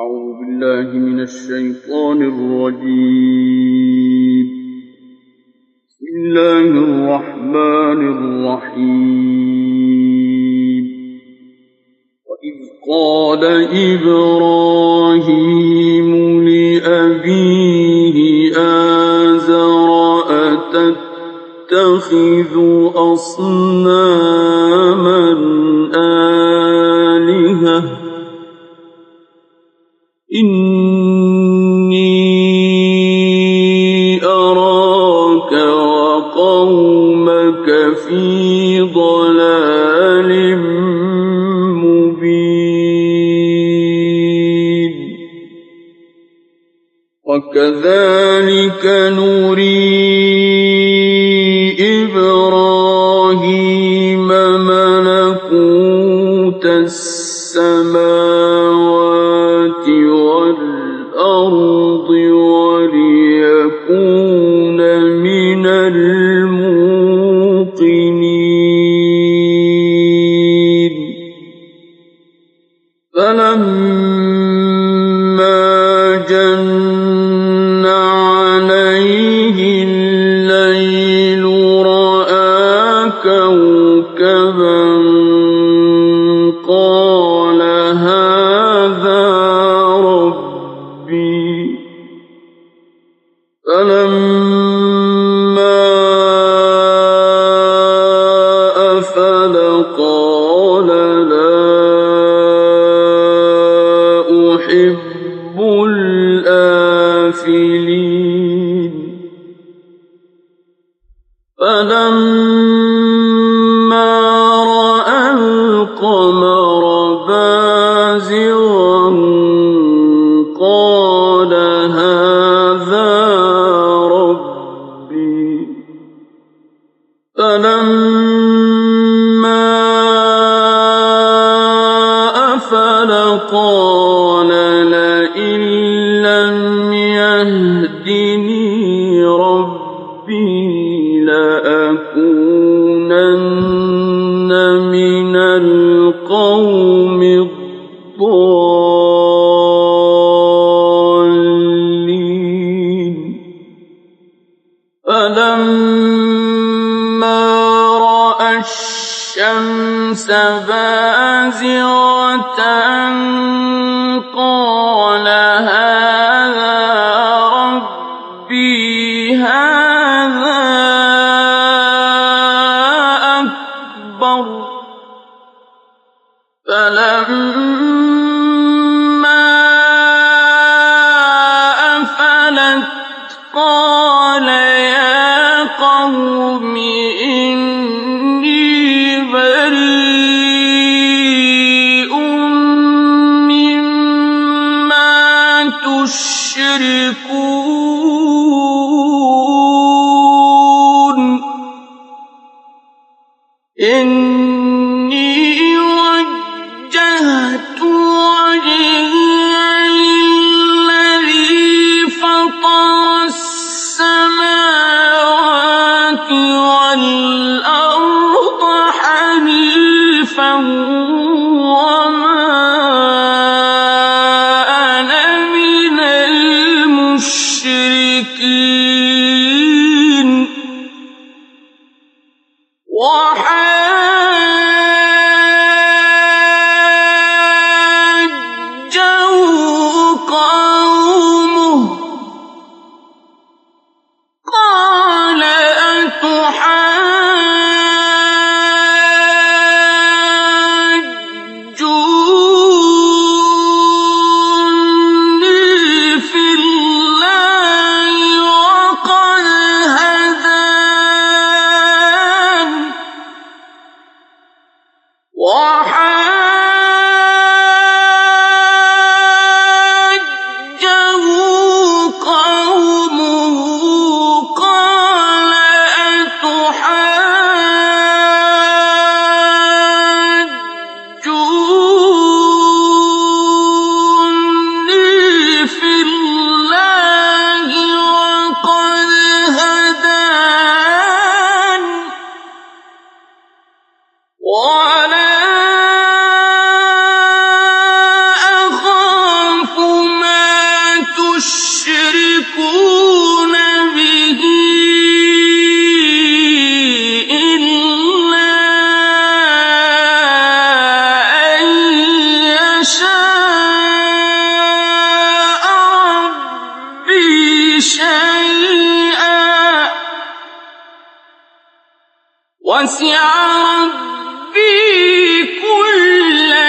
أعوذ بالله من الشيطان الرجيم. بسم الله الرحمن الرحيم. وإذ قال إبراهيم لأبيه آزر أتتخذ أصناما آلهة إني أراك وقومك في ضلال مبين وكذلك نري إبراهيم ملكوت السماوات والأرض وليكون من الموقنين فلما جن عليه الليل رأى كوكبا قال هذا ربي فلما أفل قال لا أحب الآفلين فلما رأى القمر بازغا قال هذا ربي فلما أفل قال لئن لم يهدني ربي لأكونن من القوم الضالين فلما رأى الشمس بازغة قال هذا ربي هذا أكبر فلما أفلت قال يا قوم إني بريء مما تشركون إني وجهت وجهي للذي فطر السماوات والأرض حنيفا وما أنا من المشركين وحاجه قومه قال أتحاجوني في الله وقد هدان وحاجه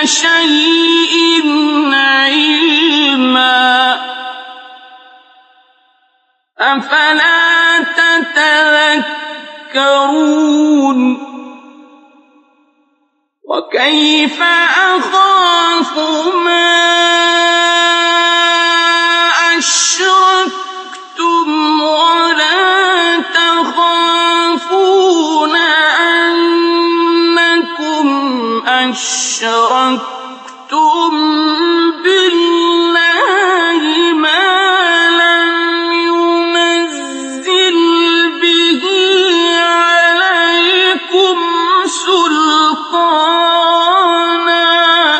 شيء علما أفلا تتذكرون وكيف أخاف ما أشركتم ولا تخافون أنكم أشركتم بالله ما لم ينزل به عليكم سلطانا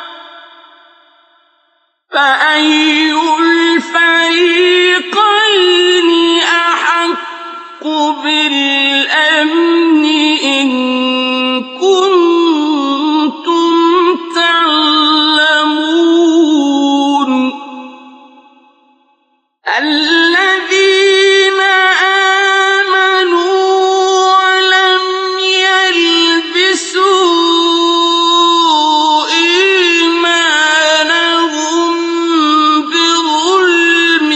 فأي الفريقين أحق بالأمن إن كنتم تعلمون الذين آمنوا ولم يلبسوا إيمانهم بظلم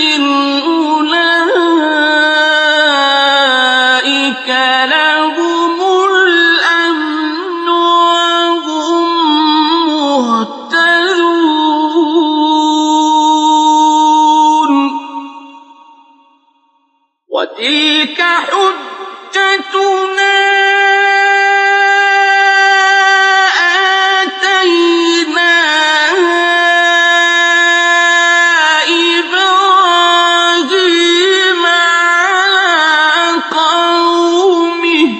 أولئك لهم الأمن وهم مهتدون وتلك حجتنا آتيناها إبراهيم على قومه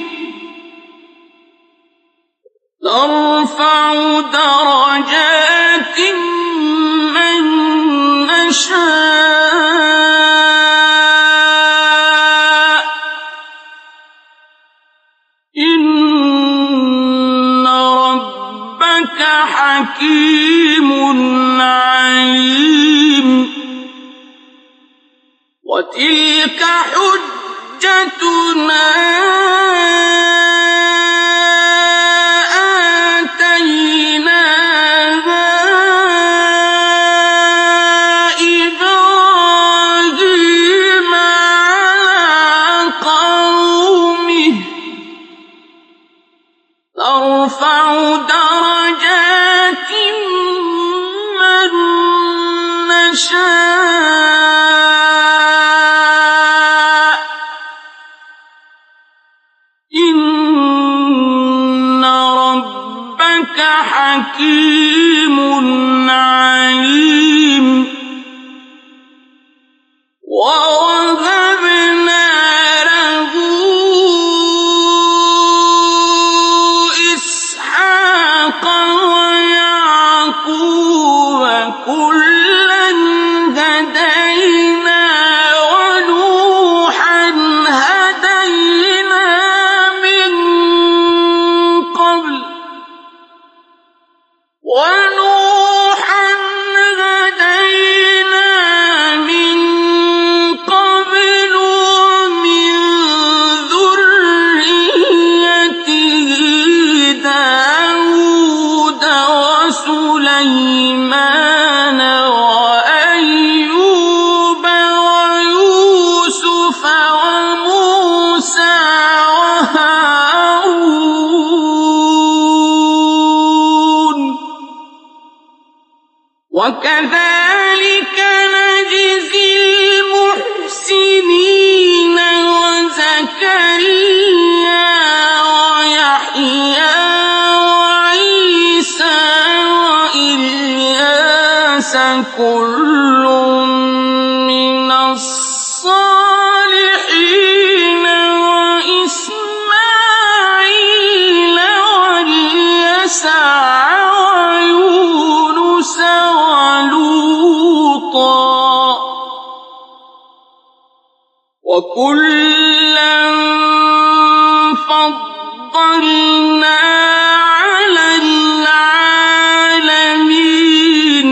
نرفع درجات من نشاء إن ربك حكيم عليم وتلك حجتنا آتيناها إبراهيم على قومه نرفع درجات من نشاء إن ربك حكيم عليم ووهبنا له إسحاق ويعقوب كلا هدينا ونوحا هدينا من قبل ومن ذريته داود وسليمان وأيوب ويوسف وموسى وهارون وكذلك نجزي المحسنين وزكريا ويحيى وعيسى وإلياس كل من الصالحين وإسماعيل واليسع ويونس ولوطا وكلا فضلنا على العالمين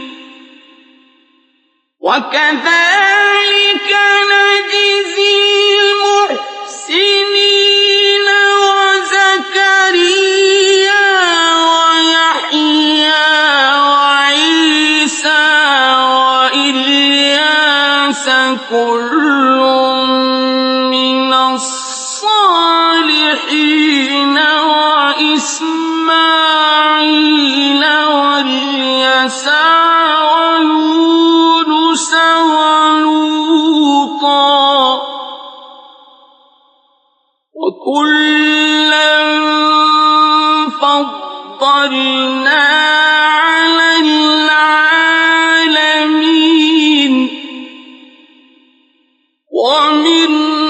وكذلك نجزي المحسنين وزكريا ويحيى كل من الصالحين وإسماعيل واليسع ويونس ولوطا وكلا فضلنا على العالمين ومن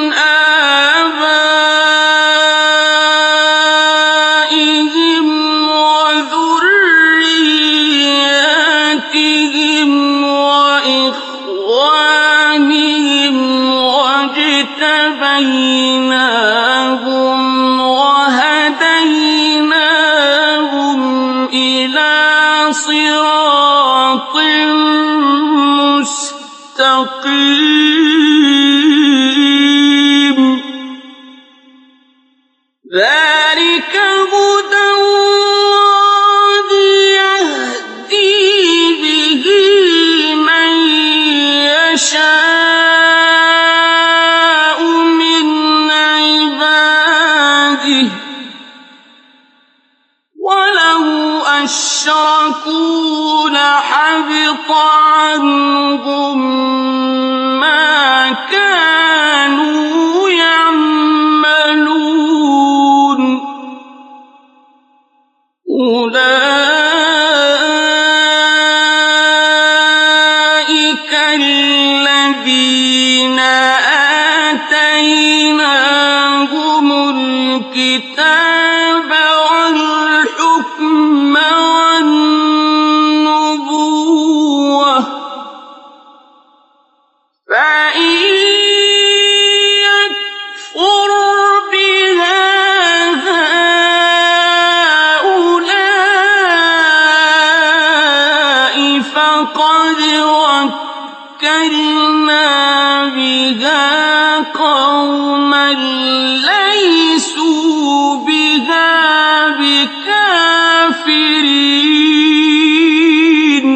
آبائهم وذرياتهم وإخوانهم واجتبيناهم وهديناهم إلى صراط مستقيم ذلك هدى الله يهدي به من يشاء من عباده ولو أشركوا لحبط عنهم ما كانوا يعملون أولئك الذين آتيناهم الكتاب والحكم والنبوة فإن يكفر بها هؤلاء فقد وكلنا بها قوما ليسوا بها بكافرين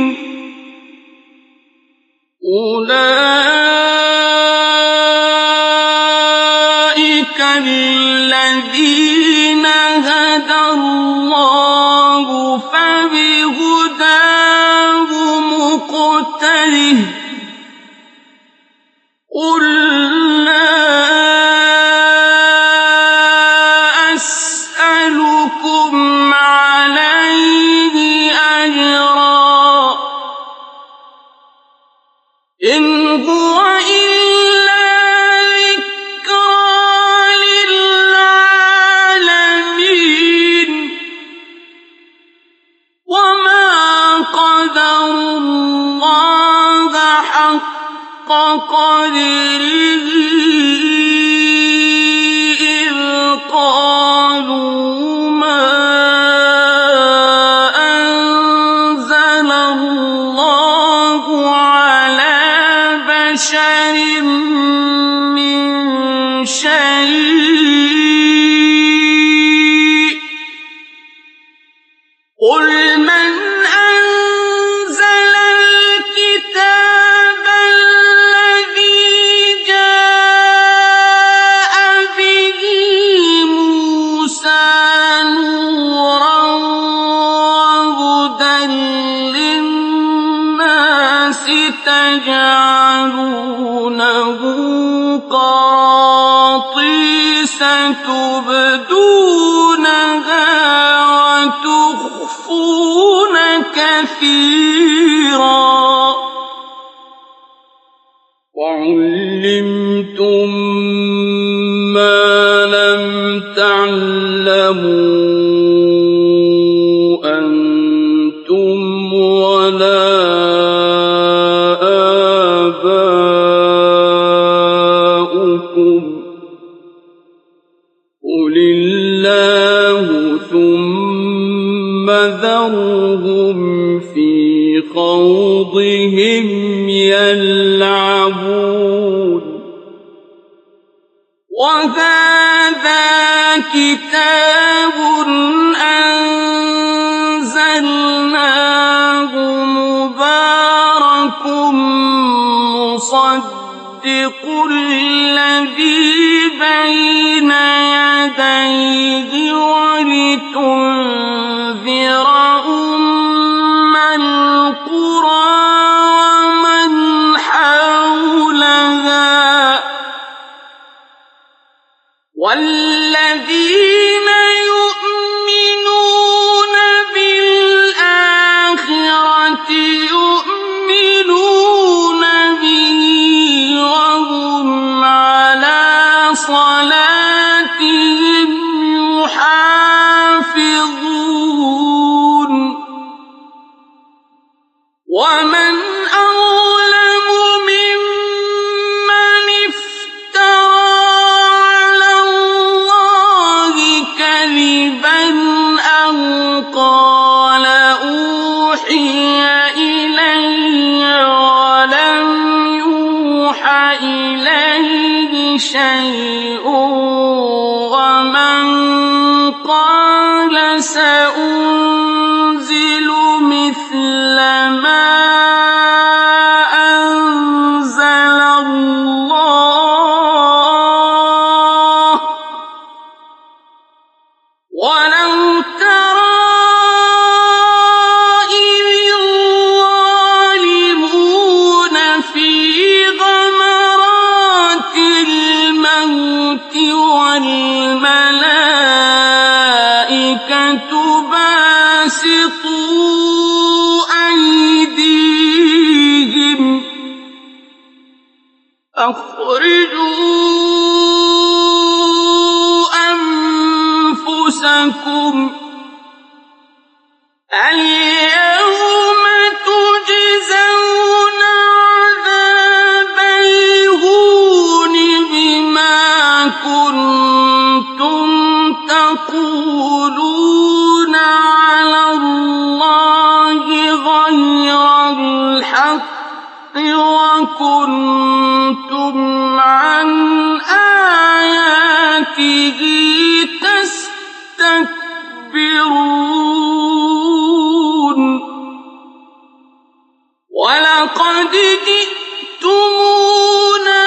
أولئك الذين هدى الله فبهداه مقتده قل لا أسألكم عليه أجرا إن هو إلا ذكرى للعالمين وما قدروا الله حق قدره إذ قالوا ما أنزل الله على بشر من شيء قل من أنزل الكتاب الذي جاء به موسى نورا وهدى للناس تجعلونه قراطيس تبدونها وتخفون كثيرا وعلمتم ما لم تعلموا أنتم ولا آباؤكم قل الله ثم ذرهم في خوضهم يلعبون وهذا كتاب أنزلناه مبارك مصدق الذي بين يديه ولتنذر أم القرى ومن حولها والذين يؤمنون بالآخرة يؤمنون به وهم على صلاتهم يحافظون ومن أظلم ممن افترى على الله كذبا أو قال أوحي إلي ولم يوح إليه شيء ومن قال سأنزل مثل ما أنزل الله ولو ترى إذ الظالمون في غمرات الموت والملائكة باسطوا أيديهم أخرجوا أنفسكم اليوم تجزون عذاب الهون بما كنتم تقولون على الله غير الحق وكنتم عن آياته تستكبرون ولقد جئتمونا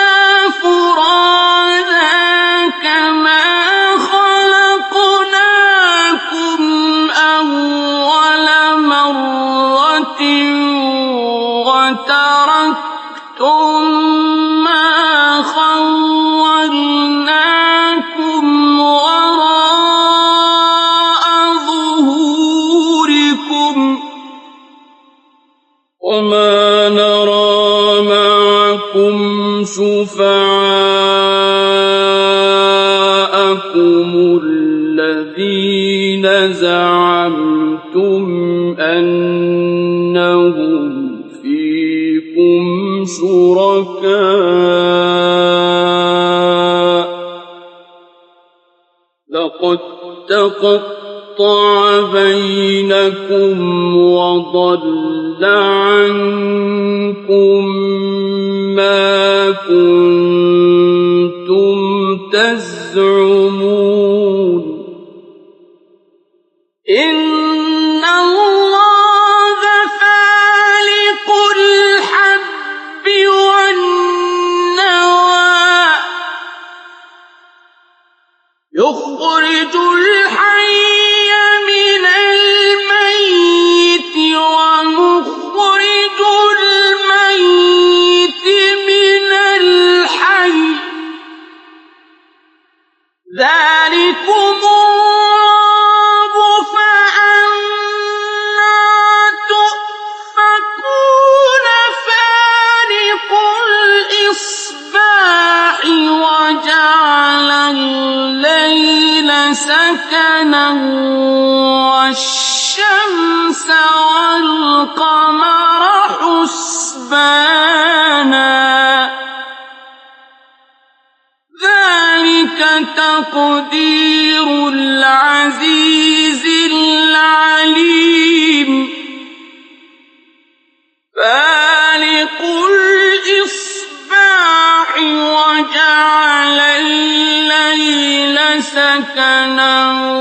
فرادا كما خلقناكم أول مرة وتركتم ما خولناكم وراء ظهوركم وما نرى معكم شفعاءكم الذين زعمتم أنهم فيكم شركاء لقد تقطع بينكم وضل عنكم ما كنتم تزعمون إن الله فالق الحب والنوى يخرج الحي من الميت ومخرج الميت من الحي ذلكم الله فأنى تؤفكون فالق الإصباح وجعل الليل سكنا والشمس والقمر حسبانا ذلك تقدير العزيز العليم فالق الإصباح وجعل الليل سكنا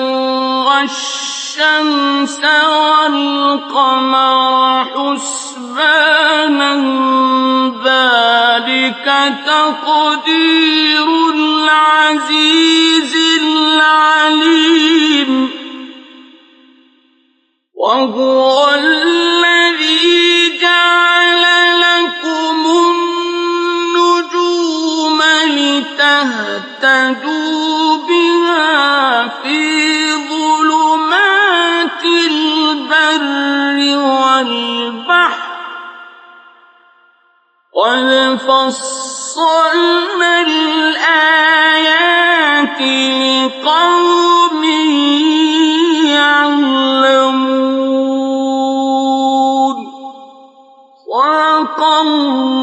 والشمس والقمر حسبانا ذلك تقدير العزيز العليم وهو الذي جعل لكم النجوم لتهتدوا بها في ظلمات البر والبحر قد فصلنا الآيات لقوم يعلمون صدق الله